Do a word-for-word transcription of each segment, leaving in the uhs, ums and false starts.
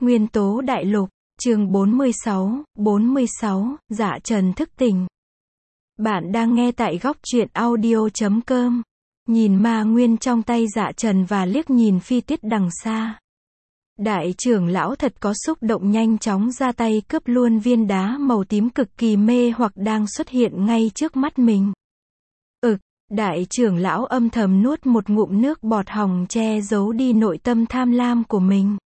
Nguyên tố đại lục, chương bốn mươi sáu, bốn mươi sáu, Dạ Trần thức tỉnh. Bạn đang nghe tại góc truyện audio chấm com. Nhìn ma nguyên trong tay Dạ Trần và liếc nhìn Phi Tuyết đằng xa. Đại trưởng lão thật có xúc động, nhanh chóng ra tay cướp luôn viên đá màu tím cực kỳ mê hoặc đang xuất hiện ngay trước mắt mình. Ực, đại trưởng lão âm thầm nuốt một ngụm nước bọt hòng che giấu đi nội tâm tham lam của mình.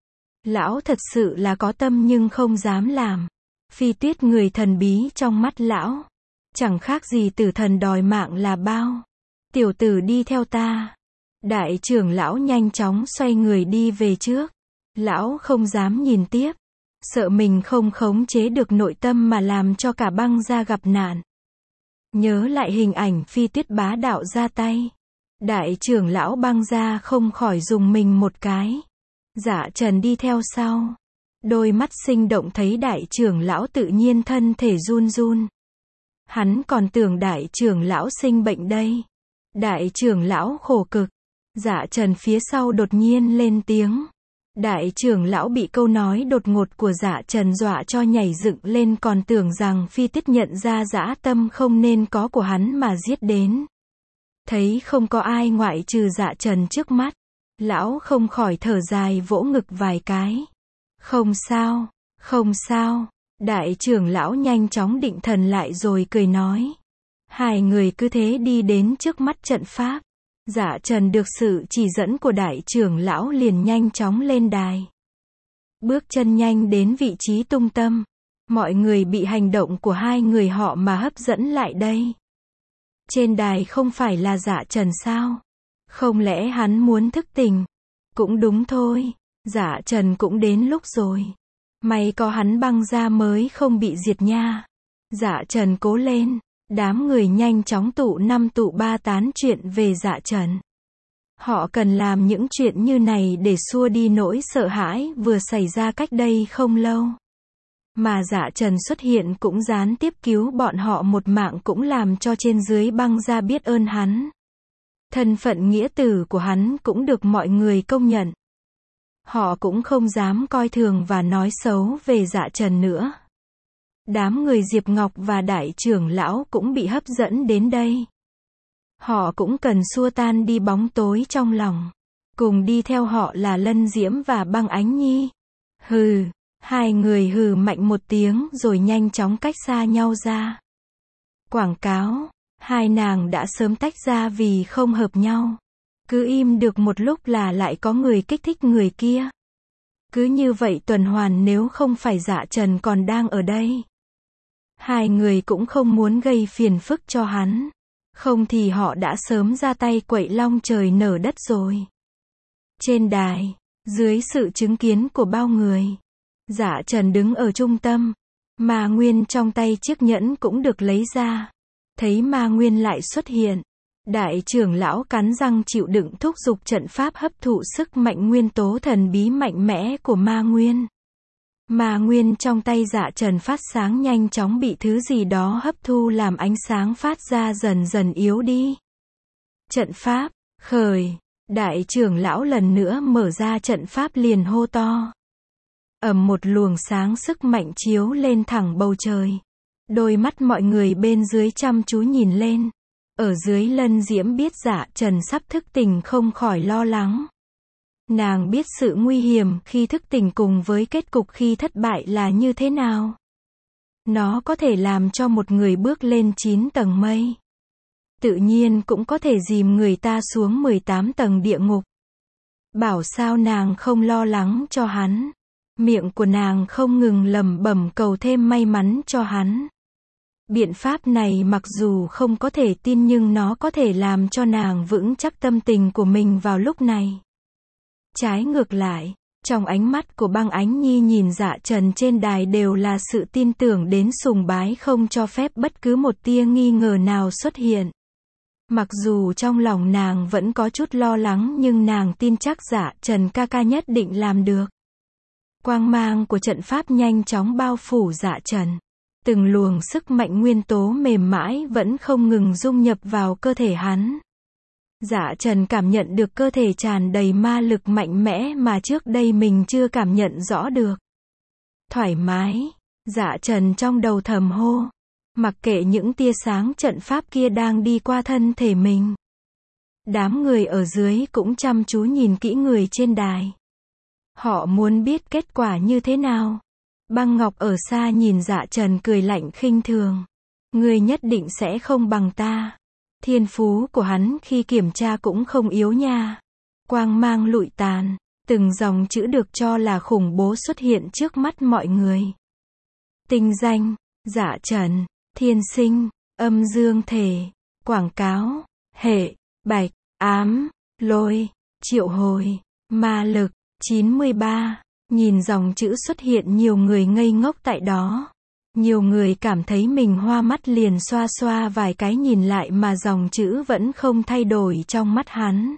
Lão thật sự là có tâm nhưng không dám làm. Phi Tuyết người thần bí trong mắt lão. Chẳng khác gì tử thần đòi mạng là bao. Tiểu tử đi theo ta. Đại trưởng lão nhanh chóng xoay người đi về trước. Lão không dám nhìn tiếp. Sợ mình không khống chế được nội tâm mà làm cho cả băng gia gặp nạn. Nhớ lại hình ảnh Phi Tuyết bá đạo ra tay. Đại trưởng lão băng gia không khỏi dùng mình một cái. Dạ Trần đi theo sau. Đôi mắt sinh động thấy đại trưởng lão tự nhiên thân thể run run. Hắn còn tưởng đại trưởng lão sinh bệnh đây. Đại trưởng lão khổ cực. Dạ Trần phía sau đột nhiên lên tiếng. Đại trưởng lão bị câu nói đột ngột của Dạ Trần dọa cho nhảy dựng lên, còn tưởng rằng Phi Tuyết nhận ra dã tâm không nên có của hắn mà giết đến. Thấy không có ai ngoại trừ Dạ Trần trước mắt. Lão không khỏi thở dài vỗ ngực vài cái. Không sao, không sao. Đại trưởng lão nhanh chóng định thần lại rồi cười nói. Hai người cứ thế đi đến trước mắt trận pháp. Dạ Trần được sự chỉ dẫn của đại trưởng lão liền nhanh chóng lên đài. Bước chân nhanh đến vị trí trung tâm. Mọi người bị hành động của hai người họ mà hấp dẫn lại đây. Trên đài không phải là Dạ Trần sao? Không lẽ hắn muốn thức tỉnh? Cũng đúng thôi. Dạ Trần cũng đến lúc rồi. May có hắn băng ra mới không bị diệt nha. Dạ Trần cố lên. Đám người nhanh chóng tụ năm tụ ba tán chuyện về Dạ Trần. Họ cần làm những chuyện như này để xua đi nỗi sợ hãi vừa xảy ra cách đây không lâu. Mà Dạ Trần xuất hiện cũng gián tiếp cứu bọn họ một mạng, cũng làm cho trên dưới băng ra biết ơn hắn. Thân phận nghĩa tử của hắn cũng được mọi người công nhận. Họ cũng không dám coi thường và nói xấu về Dạ Trần nữa. Đám người Diệp Ngọc và đại trưởng lão cũng bị hấp dẫn đến đây. Họ cũng cần xua tan đi bóng tối trong lòng. Cùng đi theo họ là Lân Diễm và Băng Ánh Nhi. Hừ, hai người hừ mạnh một tiếng rồi nhanh chóng cách xa nhau ra. Quảng cáo, hai nàng đã sớm tách ra vì không hợp nhau. Cứ im được một lúc là lại có người kích thích người kia. Cứ như vậy tuần hoàn, nếu không phải Dạ Trần còn đang ở đây. Hai người cũng không muốn gây phiền phức cho hắn. Không thì họ đã sớm ra tay quậy long trời nở đất rồi. Trên đài, dưới sự chứng kiến của bao người, Dạ Trần đứng ở trung tâm. Ma nguyên trong tay chiếc nhẫn cũng được lấy ra. Thấy ma nguyên lại xuất hiện. Đại trưởng lão cắn răng chịu đựng thúc giục trận pháp hấp thụ sức mạnh nguyên tố thần bí mạnh mẽ của ma nguyên. Ma nguyên trong tay Dạ Trần phát sáng, nhanh chóng bị thứ gì đó hấp thu làm ánh sáng phát ra dần dần yếu đi. Trận pháp, khởi. Đại trưởng lão lần nữa mở ra trận pháp liền hô to. Ầm, một luồng sáng sức mạnh chiếu lên thẳng bầu trời. Đôi mắt mọi người bên dưới chăm chú nhìn lên. Ở dưới Lân Diễm biết Dạ Trần sắp thức tỉnh không khỏi lo lắng. Nàng biết sự nguy hiểm khi thức tỉnh cùng với kết cục khi thất bại là như thế nào. Nó có thể làm cho một người bước lên chín tầng mây. Tự nhiên cũng có thể dìm người ta xuống mười tám tầng địa ngục. Bảo sao nàng không lo lắng cho hắn. Miệng của nàng không ngừng lẩm bẩm cầu thêm may mắn cho hắn. Biện pháp này mặc dù không có thể tin nhưng nó có thể làm cho nàng vững chắc tâm tình của mình vào lúc này. Trái ngược lại, trong ánh mắt của Băng Ánh Nhi nhìn Dạ Trần trên đài đều là sự tin tưởng đến sùng bái, không cho phép bất cứ một tia nghi ngờ nào xuất hiện. Mặc dù trong lòng nàng vẫn có chút lo lắng nhưng nàng tin chắc Dạ Trần ca ca nhất định làm được. Quang mang của trận pháp nhanh chóng bao phủ Dạ Trần. Từng luồng sức mạnh nguyên tố mềm mãi vẫn không ngừng dung nhập vào cơ thể hắn. Dạ Trần cảm nhận được cơ thể tràn đầy ma lực mạnh mẽ mà trước đây mình chưa cảm nhận rõ được. Thoải mái. Dạ Trần trong đầu thầm hô. Mặc kệ những tia sáng trận pháp kia đang đi qua thân thể mình. Đám người ở dưới cũng chăm chú nhìn kỹ người trên đài. Họ muốn biết kết quả như thế nào. Băng Ngọc ở xa nhìn Dạ Trần cười lạnh khinh thường. Ngươi nhất định sẽ không bằng ta. Thiên phú của hắn khi kiểm tra cũng không yếu nha. Quang mang lụi tàn, từng dòng chữ được cho là khủng bố xuất hiện trước mắt mọi người. Tinh danh, Dạ Trần, thiên sinh, âm dương thể, quảng cáo, hệ, bạch, ám, lôi, triệu hồi, ma lực, chín mươi ba. Nhìn dòng chữ xuất hiện nhiều người ngây ngốc tại đó. Nhiều người cảm thấy mình hoa mắt liền xoa xoa vài cái nhìn lại mà dòng chữ vẫn không thay đổi trong mắt hắn.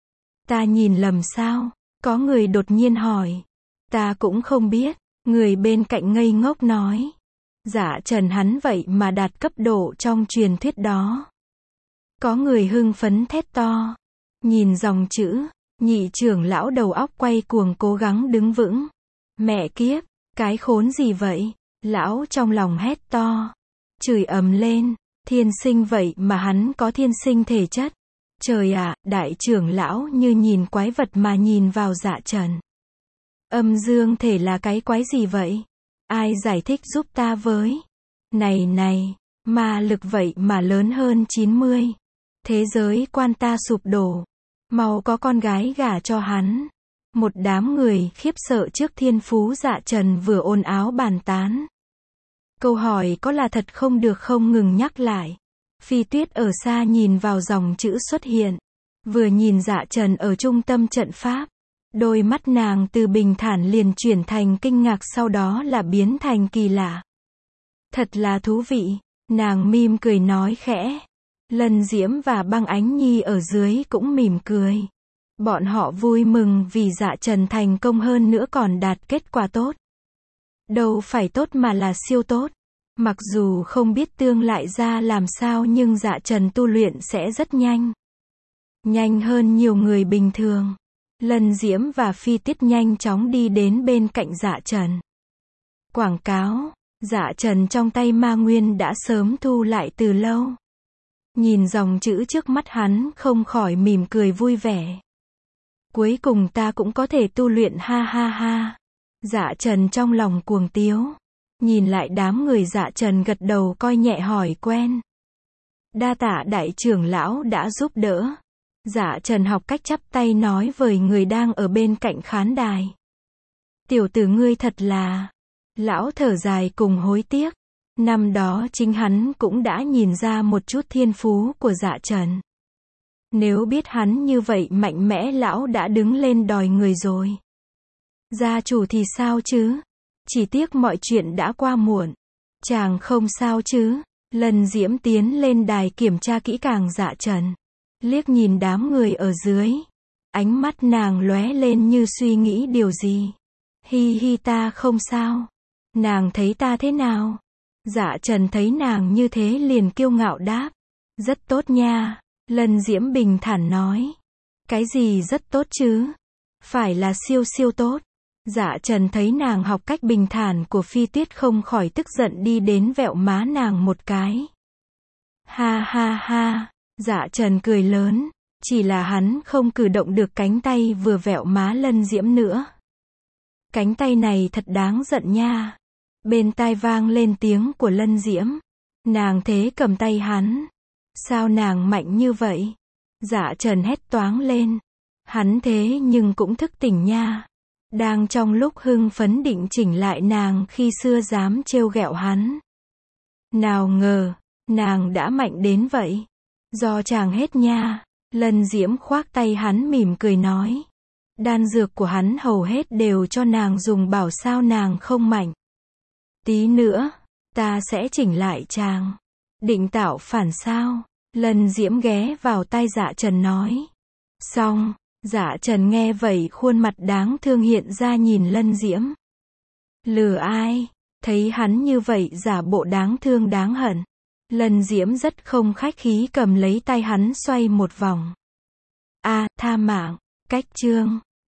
Ta nhìn lầm sao? Có người đột nhiên hỏi. Ta cũng không biết. Người bên cạnh ngây ngốc nói. Dạ Trần hắn vậy mà đạt cấp độ trong truyền thuyết đó. Có người hưng phấn thét to. Nhìn dòng chữ, nhị trưởng lão đầu óc quay cuồng cố gắng đứng vững. Mẹ kiếp, cái khốn gì vậy? Lão trong lòng hét to. Chửi ầm lên. Thiên sinh vậy mà hắn có thiên sinh thể chất. Trời ạ, đại trưởng lão như nhìn quái vật mà nhìn vào Dạ Trần. Âm dương thể là cái quái gì vậy? Ai giải thích giúp ta với? Này này, ma lực vậy mà lớn hơn chín mươi. Thế giới quan ta sụp đổ. Mau có con gái gả cho hắn. Một đám người khiếp sợ trước thiên phú Dạ Trần vừa ồn áo bàn tán. Câu hỏi có là thật không được không ngừng nhắc lại. Phi Tuyết ở xa nhìn vào dòng chữ xuất hiện. Vừa nhìn Dạ Trần ở trung tâm trận pháp. Đôi mắt nàng từ bình thản liền chuyển thành kinh ngạc sau đó là biến thành kỳ lạ. Thật là thú vị. Nàng mỉm cười nói khẽ. Lân Diễm và Băng Ánh Nhi ở dưới cũng mỉm cười. Bọn họ vui mừng vì Dạ Trần thành công hơn nữa còn đạt kết quả tốt. Đâu phải tốt mà là siêu tốt. Mặc dù không biết tương lại ra làm sao nhưng Dạ Trần tu luyện sẽ rất nhanh. Nhanh hơn nhiều người bình thường. Lân Diễm và Phi Tiết nhanh chóng đi đến bên cạnh Dạ Trần. Quảng cáo, Dạ Trần trong tay ma nguyên đã sớm thu lại từ lâu. Nhìn dòng chữ trước mắt hắn không khỏi mỉm cười vui vẻ. Cuối cùng ta cũng có thể tu luyện ha ha ha. Dạ Trần trong lòng cuồng tiếu. Nhìn lại đám người Dạ Trần gật đầu coi nhẹ hỏi quen. Đa tạ đại trưởng lão đã giúp đỡ. Dạ Trần học cách chắp tay nói với người đang ở bên cạnh khán đài. Tiểu tử ngươi thật là. Lão thở dài cùng hối tiếc. Năm đó chính hắn cũng đã nhìn ra một chút thiên phú của Dạ Trần. Nếu biết hắn như vậy mạnh mẽ lão đã đứng lên đòi người rồi. Gia chủ thì sao chứ? Chỉ tiếc mọi chuyện đã qua muộn. Chàng không sao chứ? Lân Diễm tiến lên đài kiểm tra kỹ càng Dạ Trần. Liếc nhìn đám người ở dưới. Ánh mắt nàng lóe lên như suy nghĩ điều gì. Hi hi ta không sao. Nàng thấy ta thế nào? Dạ Trần thấy nàng như thế liền kiêu ngạo đáp. Rất tốt nha. Lân Diễm bình thản nói. Cái gì rất tốt chứ? Phải là siêu siêu tốt. Dạ Trần thấy nàng học cách bình thản của Phi Tuyết không khỏi tức giận đi đến vẹo má nàng một cái. Ha ha ha. Dạ Trần cười lớn. Chỉ là hắn không cử động được cánh tay vừa vẹo má Lân Diễm nữa. Cánh tay này thật đáng giận nha. Bên tai vang lên tiếng của Lân Diễm. Nàng thế cầm tay hắn. Sao nàng mạnh như vậy? Dạ Trần hét toáng lên. Hắn thế nhưng cũng thức tỉnh nha. Đang trong lúc hưng phấn định chỉnh lại nàng khi xưa dám trêu ghẹo hắn. Nào ngờ, nàng đã mạnh đến vậy. Do chàng hết nha. Lân Diễm khoác tay hắn mỉm cười nói. Đan dược của hắn hầu hết đều cho nàng dùng bảo sao nàng không mạnh. Tí nữa, ta sẽ chỉnh lại chàng. Định tạo phản sao? Lân Diễm ghé vào tai Dạ Trần nói. Xong, Dạ Trần nghe vậy khuôn mặt đáng thương hiện ra nhìn Lân Diễm. Lừa ai? Thấy hắn như vậy giả bộ đáng thương đáng hận. Lân Diễm rất không khách khí cầm lấy tay hắn xoay một vòng. A. Tha mạng. Cách chương